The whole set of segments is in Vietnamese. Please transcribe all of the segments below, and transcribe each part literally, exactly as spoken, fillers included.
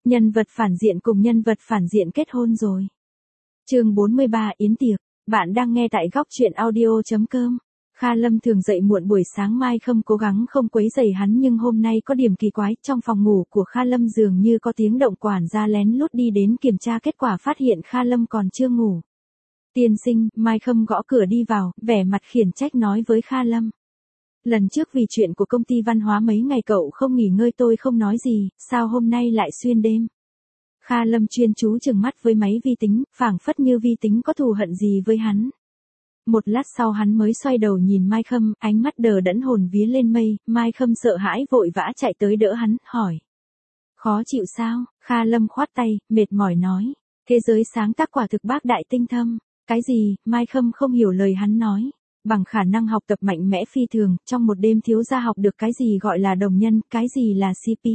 Nhân vật phản diện cùng nhân vật phản diện kết hôn rồi. Chương bốn mươi ba Yến tiệc. Bạn đang nghe tại góc truyện audio chấm com. Kha Lâm thường dậy muộn buổi sáng mai không cố gắng không quấy rầy hắn, nhưng hôm nay có điểm kỳ quái, trong phòng ngủ của Kha Lâm dường như có tiếng động, quản gia lén lút đi đến kiểm tra, kết quả phát hiện Kha Lâm còn chưa ngủ. Tiên sinh, Mai Khâm gõ cửa đi vào, vẻ mặt khiển trách nói với Kha Lâm. Lần trước vì chuyện của công ty văn hóa mấy ngày cậu không nghỉ ngơi tôi không nói gì, sao hôm nay lại xuyên đêm? Kha Lâm chuyên chú chừng mắt với máy vi tính, phảng phất như vi tính có thù hận gì với hắn. Một lát sau hắn mới xoay đầu nhìn Mai Khâm, ánh mắt đờ đẫn hồn vía lên mây. Mai Khâm sợ hãi vội vã chạy tới đỡ hắn, hỏi. Khó chịu sao? Kha Lâm khoát tay, mệt mỏi nói. Thế giới sáng tác quả thực bác đại tinh thâm. Cái gì? Mai Khâm không hiểu lời hắn nói. Bằng khả năng học tập mạnh mẽ phi thường, trong một đêm thiếu gia học được cái gì gọi là đồng nhân, cái gì là xê pê.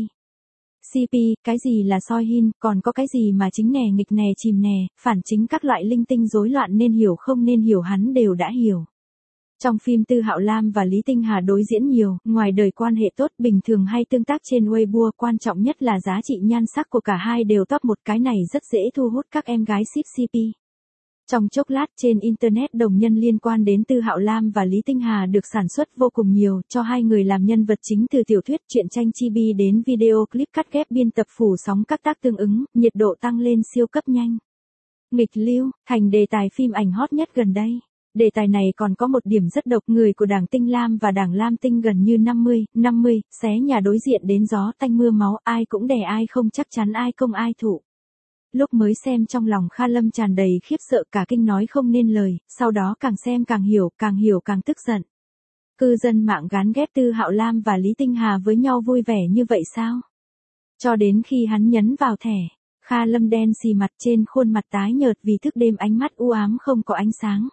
xê pê, cái gì là soi hin, còn có cái gì mà chính nè nghịch nè chìm nè, phản chính các loại linh tinh rối loạn, nên hiểu không nên hiểu hắn đều đã hiểu. Trong phim Tư Hạo Lam và Lý Tinh Hà đối diễn nhiều, ngoài đời quan hệ tốt bình thường hay tương tác trên Weibo, quan trọng nhất là giá trị nhan sắc của cả hai đều top một, cái này rất dễ thu hút các em gái ship xê pê. Trong chốc lát trên Internet đồng nhân liên quan đến Tư Hạo Lam và Lý Tinh Hà được sản xuất vô cùng nhiều, cho hai người làm nhân vật chính, từ tiểu thuyết, truyện tranh chibi đến video clip cắt ghép biên tập phủ sóng các tác tương ứng, nhiệt độ tăng lên siêu cấp nhanh. Nghịch lưu, thành đề tài phim ảnh hot nhất gần đây. Đề tài này còn có một điểm rất độc, người của đảng Tinh Lam và đảng Lam Tinh gần như năm mươi năm mươi, xé nhà đối diện đến gió tanh mưa máu, ai cũng đè ai không chắc chắn ai công ai thụ. Lúc mới xem trong lòng Kha Lâm tràn đầy khiếp sợ, cả kinh nói không nên lời, sau đó càng xem càng hiểu, càng hiểu càng tức giận. Cư dân mạng gán ghép Tư Hạo Lam và Lý Tinh Hà với nhau vui vẻ như vậy sao? Cho đến khi hắn nhấn vào thẻ, Kha Lâm đen xì mặt, trên khuôn mặt tái nhợt vì thức đêm, ánh mắt u ám không có ánh sáng.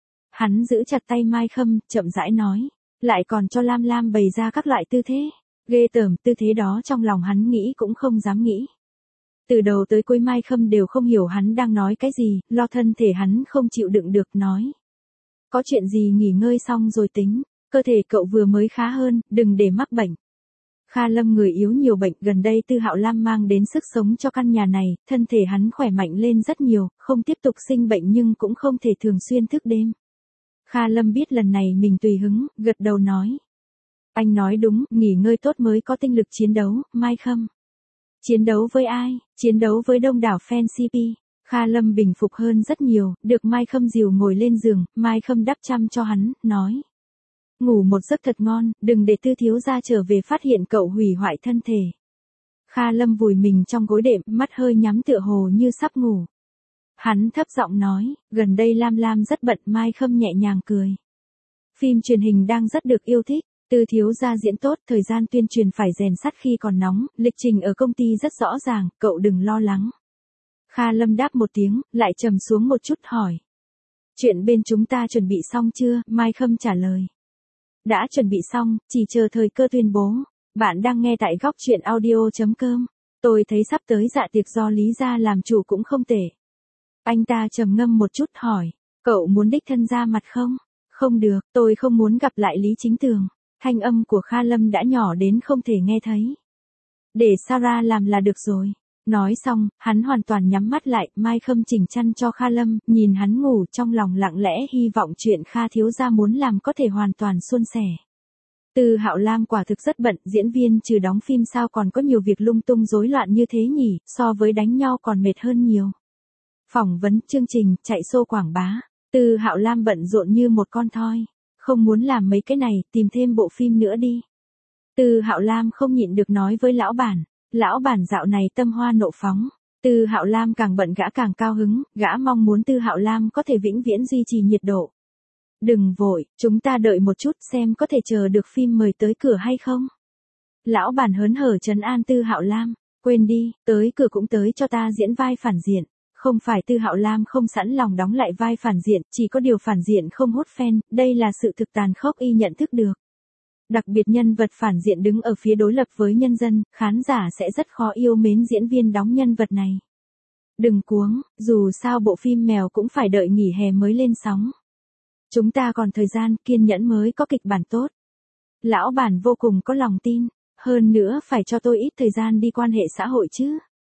Hắn giữ chặt tay Mai Khâm, chậm rãi nói, lại còn cho Lam Lam bày ra các loại tư thế. Ghê tởm, tư thế đó trong lòng hắn nghĩ cũng không dám nghĩ. Từ đầu tới cuối Mai Khâm đều không hiểu hắn đang nói cái gì, lo thân thể hắn không chịu đựng được, nói. Có chuyện gì nghỉ ngơi xong rồi tính, cơ thể cậu vừa mới khá hơn, đừng để mắc bệnh. Kha Lâm người yếu nhiều bệnh, gần đây Tư Hạo Lam mang đến sức sống cho căn nhà này, thân thể hắn khỏe mạnh lên rất nhiều, không tiếp tục sinh bệnh nhưng cũng không thể thường xuyên thức đêm. Kha Lâm biết lần này mình tùy hứng, gật đầu nói. Anh nói đúng, nghỉ ngơi tốt mới có tinh lực chiến đấu, Mai Khâm. Chiến đấu với ai? Chiến đấu với đông đảo fan xê pê. Kha Lâm bình phục hơn rất nhiều, được Mai Khâm dìu ngồi lên giường, Mai Khâm đắp chăn cho hắn, nói. Ngủ một giấc thật ngon, đừng để Tư thiếu gia trở về phát hiện cậu hủy hoại thân thể. Kha Lâm vùi mình trong gối đệm, mắt hơi nhắm tựa hồ như sắp ngủ. Hắn thấp giọng nói, gần đây Lam Lam rất bận. Mai Khâm nhẹ nhàng cười. Phim truyền hình đang rất được yêu thích. Tư thiếu gia diễn tốt, thời gian tuyên truyền phải rèn sắt khi còn nóng, lịch trình ở công ty rất rõ ràng, cậu đừng lo lắng. Kha Lâm đáp một tiếng, lại trầm xuống một chút hỏi. Chuyện bên chúng ta chuẩn bị xong chưa? Mai Khâm trả lời. Đã chuẩn bị xong, chỉ chờ thời cơ tuyên bố. Bạn đang nghe tại góc truyện audio chấm com. Tôi thấy sắp tới dạ tiệc do Lý gia làm chủ cũng không tệ. Anh ta trầm ngâm một chút hỏi, cậu muốn đích thân ra mặt không? Không được, tôi không muốn gặp lại Lý Chính Tường. Thanh âm của Kha Lâm đã nhỏ đến không thể nghe thấy. Để Sarah làm là được rồi. Nói xong, hắn hoàn toàn nhắm mắt lại, Mai Khâm chỉnh chăn cho Kha Lâm, nhìn hắn ngủ, trong lòng lặng lẽ hy vọng chuyện Kha thiếu gia muốn làm có thể hoàn toàn suôn sẻ. Tư Hạo Lam quả thực rất bận, diễn viên trừ đóng phim sao còn có nhiều việc lung tung rối loạn như thế nhỉ, so với đánh nhau còn mệt hơn nhiều. Phỏng vấn, chương trình, chạy show quảng bá, Tư Hạo Lam bận rộn như một con thoi. Không muốn làm mấy cái này, tìm thêm bộ phim nữa đi. Tư Hạo Lam không nhịn được nói với lão bản. Lão bản dạo này tâm hoa nộ phóng. Tư Hạo Lam càng bận gã càng cao hứng, gã mong muốn Tư Hạo Lam có thể vĩnh viễn duy trì nhiệt độ. Đừng vội, chúng ta đợi một chút xem có thể chờ được phim mời tới cửa hay không. Lão bản hớn hở trấn an Tư Hạo Lam. Quên đi, tới cửa cũng tới cho ta diễn vai phản diện. Không phải Tư Hạo Lam không sẵn lòng đóng lại vai phản diện, chỉ có điều phản diện không hút fan, đây là sự thực tàn khốc y nhận thức được. Đặc biệt nhân vật phản diện đứng ở phía đối lập với nhân dân, khán giả sẽ rất khó yêu mến diễn viên đóng nhân vật này. Đừng cuống, dù sao bộ phim mèo cũng phải đợi nghỉ hè mới lên sóng. Chúng ta còn thời gian, kiên nhẫn mới có kịch bản tốt. Lão bản vô cùng có lòng tin, hơn nữa phải cho tôi ít thời gian đi quan hệ xã hội chứ.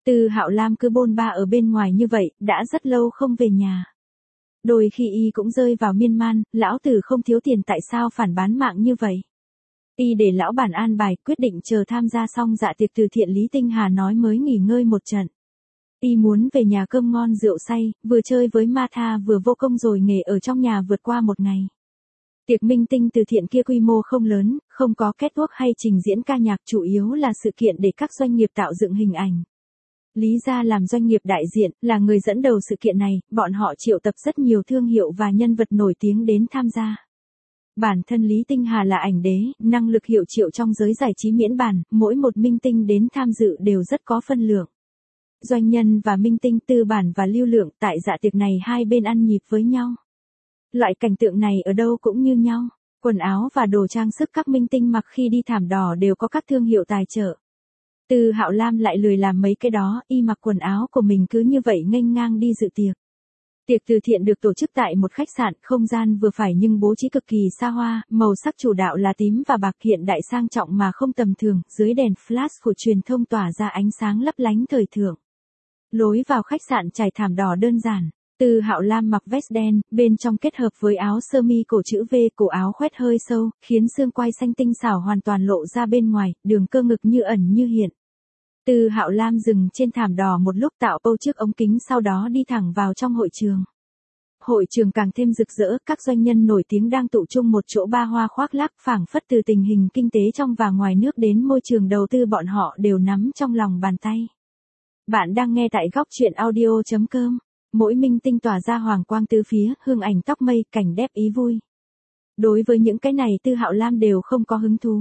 Tư Hạo Lam cứ bôn ba ở bên ngoài như vậy, đã rất lâu không về nhà. Đôi khi y cũng rơi vào miên man, lão tử không thiếu tiền tại sao phản bán mạng như vậy. Y để lão bản an bài, quyết định chờ tham gia xong dạ tiệc từ thiện Lý Tinh Hà nói mới nghỉ ngơi một trận. Y muốn về nhà cơm ngon rượu say, vừa chơi với ma tha vừa vô công rồi nghề ở trong nhà vượt qua một ngày. Tiệc minh tinh từ thiện kia quy mô không lớn, không có catwalk hay trình diễn ca nhạc, chủ yếu là sự kiện để các doanh nghiệp tạo dựng hình ảnh. Lý gia làm doanh nghiệp đại diện, là người dẫn đầu sự kiện này, bọn họ triệu tập rất nhiều thương hiệu và nhân vật nổi tiếng đến tham gia. Bản thân Lý Tinh Hà là ảnh đế, năng lực hiệu triệu trong giới giải trí miễn bàn, mỗi một minh tinh đến tham dự đều rất có phân lượng. Doanh nhân và minh tinh tư bản và lưu lượng, tại dạ tiệc này hai bên ăn nhịp với nhau. Loại cảnh tượng này ở đâu cũng như nhau, quần áo và đồ trang sức các minh tinh mặc khi đi thảm đỏ đều có các thương hiệu tài trợ. Tư Hạo Lam lại lười làm mấy cái đó, y mặc quần áo của mình cứ như vậy nghênh ngang đi dự tiệc. Tiệc từ thiện được tổ chức tại một khách sạn, không gian vừa phải nhưng bố trí cực kỳ xa hoa, màu sắc chủ đạo là tím và bạc, hiện đại sang trọng mà không tầm thường, dưới đèn flash của truyền thông tỏa ra ánh sáng lấp lánh thời thượng. Lối vào khách sạn trải thảm đỏ đơn giản. Tư Hạo Lam mặc vest đen, bên trong kết hợp với áo sơ mi cổ chữ V, cổ áo khoét hơi sâu, khiến xương quai xanh tinh xảo hoàn toàn lộ ra bên ngoài, đường cơ ngực như ẩn như hiện. Tư Hạo Lam dừng trên thảm đỏ một lúc tạo pose trước ống kính, sau đó đi thẳng vào trong hội trường. Hội trường càng thêm rực rỡ, các doanh nhân nổi tiếng đang tụ chung một chỗ ba hoa khoác lác, phảng phất từ tình hình kinh tế trong và ngoài nước đến môi trường đầu tư bọn họ đều nắm trong lòng bàn tay. Bạn đang nghe tại góc truyện audio chấm com. Mỗi minh tinh tỏa ra hoàng quang tứ phía, hương ảnh tóc mây, cảnh đẹp ý vui. Đối với những cái này Tư Hạo Lam đều không có hứng thú.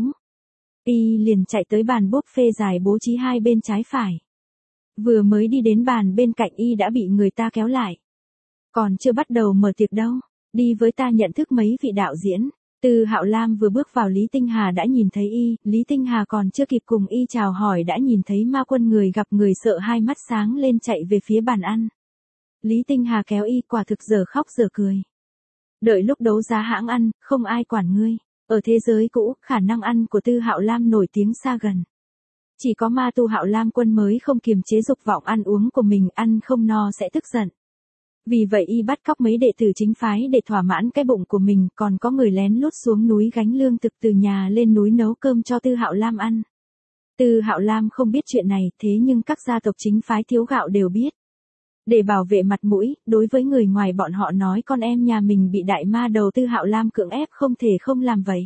Y liền chạy tới bàn buffet dài bố trí hai bên trái phải. Vừa mới đi đến bàn bên cạnh y đã bị người ta kéo lại. Còn chưa bắt đầu mở tiệc đâu, đi với ta nhận thức mấy vị đạo diễn. Tư Hạo Lam vừa bước vào Lý Tinh Hà đã nhìn thấy y, Lý Tinh Hà còn chưa kịp cùng y chào hỏi đã nhìn thấy ma quân người gặp người sợ hai mắt sáng lên chạy về phía bàn ăn. Lý Tinh Hà kéo y, quả thực giờ khóc giờ cười. Đợi lúc đấu giá hãng ăn, không ai quản ngươi. Ở thế giới cũ, khả năng ăn của Tư Hạo Lam nổi tiếng xa gần. Chỉ có ma tu Hạo Lam quân mới không kiềm chế dục vọng ăn uống của mình, ăn không no sẽ tức giận. Vì vậy y bắt cóc mấy đệ tử chính phái để thỏa mãn cái bụng của mình, còn có người lén lút xuống núi gánh lương thực từ nhà lên núi nấu cơm cho Tư Hạo Lam ăn. Tư Hạo Lam không biết chuyện này, thế nhưng các gia tộc chính phái thiếu gạo đều biết. Để bảo vệ mặt mũi, đối với người ngoài bọn họ nói con em nhà mình bị đại ma đầu Tư Hạo Lam cưỡng ép không thể không làm vậy.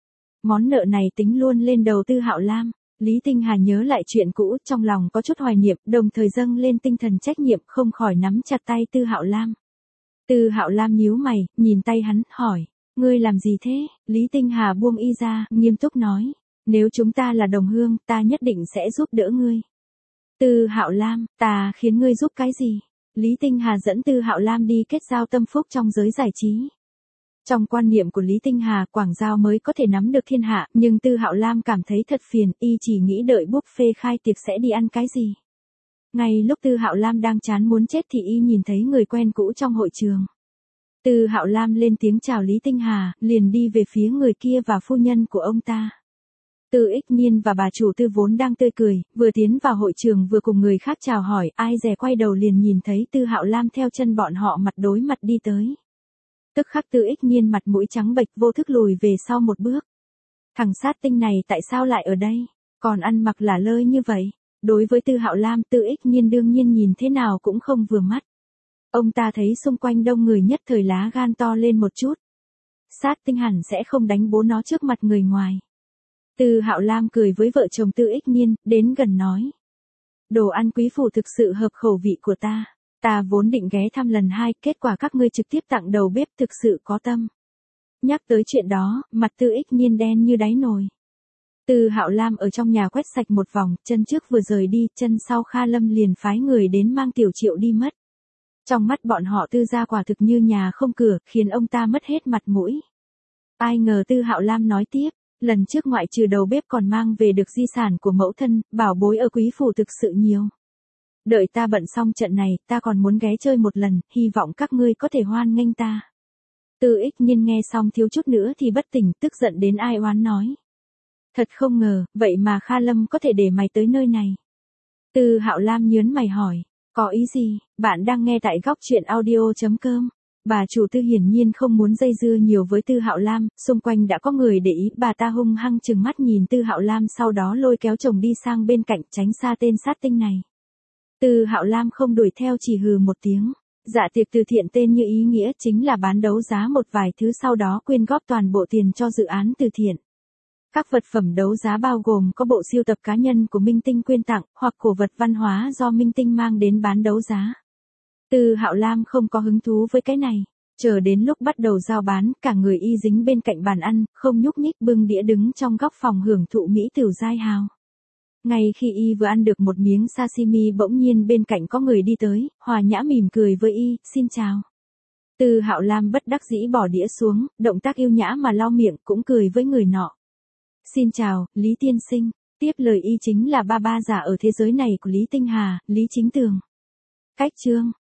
Món nợ này tính luôn lên đầu Tư Hạo Lam. Lý Tinh Hà nhớ lại chuyện cũ, trong lòng có chút hoài niệm, đồng thời dâng lên tinh thần trách nhiệm, không khỏi nắm chặt tay Tư Hạo Lam. Tư Hạo Lam nhíu mày, nhìn tay hắn, hỏi, ngươi làm gì thế? Lý Tinh Hà buông y ra, nghiêm túc nói, nếu chúng ta là đồng hương, ta nhất định sẽ giúp đỡ ngươi. Tư Hạo Lam, ta khiến ngươi giúp cái gì? Lý Tinh Hà dẫn Tư Hạo Lam đi kết giao tâm phúc trong giới giải trí. Trong quan niệm của Lý Tinh Hà, quảng giao mới có thể nắm được thiên hạ, nhưng Tư Hạo Lam cảm thấy thật phiền, y chỉ nghĩ đợi buffet khai tiệc sẽ đi ăn cái gì. Ngay lúc Tư Hạo Lam đang chán muốn chết thì y nhìn thấy người quen cũ trong hội trường. Tư Hạo Lam lên tiếng chào Lý Tinh Hà, liền đi về phía người kia và phu nhân của ông ta. Tư Ích Nhiên và bà chủ Tư vốn đang tươi cười, vừa tiến vào hội trường vừa cùng người khác chào hỏi, ai dè quay đầu liền nhìn thấy Tư Hạo Lam theo chân bọn họ mặt đối mặt đi tới. Tức khắc Tư Ích Nhiên mặt mũi trắng bệch vô thức lùi về sau một bước. Thằng sát tinh này tại sao lại ở đây, còn ăn mặc lả lơi như vậy? Đối với Tư Hạo Lam, Tư Ích Nhiên đương nhiên nhìn thế nào cũng không vừa mắt. Ông ta thấy xung quanh đông người nhất thời lá gan to lên một chút. Sát tinh hẳn sẽ không đánh bố nó trước mặt người ngoài. Tư Hạo Lam cười với vợ chồng Tư Ích Nhiên, đến gần nói. Đồ ăn quý phủ thực sự hợp khẩu vị của ta. Ta vốn định ghé thăm lần hai, kết quả các ngươi trực tiếp tặng đầu bếp, thực sự có tâm. Nhắc tới chuyện đó, mặt Tư Ích Nhiên đen như đáy nồi. Tư Hạo Lam ở trong nhà quét sạch một vòng, chân trước vừa rời đi, chân sau Kha Lâm liền phái người đến mang Tiểu Triệu đi mất. Trong mắt bọn họ Tư gia quả thực như nhà không cửa, khiến ông ta mất hết mặt mũi. Ai ngờ Tư Hạo Lam nói tiếp, lần trước ngoại trừ đầu bếp còn mang về được di sản của mẫu thân, bảo bối ở quý phủ thực sự nhiều. Đợi ta bận xong trận này, ta còn muốn ghé chơi một lần, hy vọng các ngươi có thể hoan nghênh ta. Tư Ích Nhiên nghe xong thiếu chút nữa thì bất tỉnh, tức giận đến ai oán nói. Thật không ngờ, vậy mà Kha Lâm có thể để mày tới nơi này. Từ Hạo Lam nhớn mày hỏi, có ý gì? Bạn đang nghe tại góc chuyện audio.com. Bà chủ Tư hiển nhiên không muốn dây dưa nhiều với Tư Hạo Lam, xung quanh đã có người để ý, bà ta hung hăng trừng mắt nhìn Tư Hạo Lam, sau đó lôi kéo chồng đi sang bên cạnh tránh xa tên sát tinh này. Tư Hạo Lam không đuổi theo, chỉ hừ một tiếng. Dạ tiệc từ thiện tên như ý nghĩa chính là bán đấu giá một vài thứ, sau đó quyên góp toàn bộ tiền cho dự án từ thiện. Các vật phẩm đấu giá bao gồm có bộ sưu tập cá nhân của minh tinh quyên tặng, hoặc cổ vật văn hóa do minh tinh mang đến bán đấu giá. Tư Hạo Lam không có hứng thú với cái này. Chờ đến lúc bắt đầu giao bán, cả người y dính bên cạnh bàn ăn, không nhúc nhích, bưng đĩa đứng trong góc phòng hưởng thụ mỹ tửu giai hào. Ngay khi y vừa ăn được một miếng sashimi, bỗng nhiên bên cạnh có người đi tới, hòa nhã mỉm cười với y, xin chào. Tư Hạo Lam bất đắc dĩ bỏ đĩa xuống, động tác yêu nhã mà lau miệng, cũng cười với người nọ. Xin chào, Lý tiên sinh. Tiếp lời y chính là ba ba già ở thế giới này của Lý Tinh Hà, Lý Chính Tường. Cách chương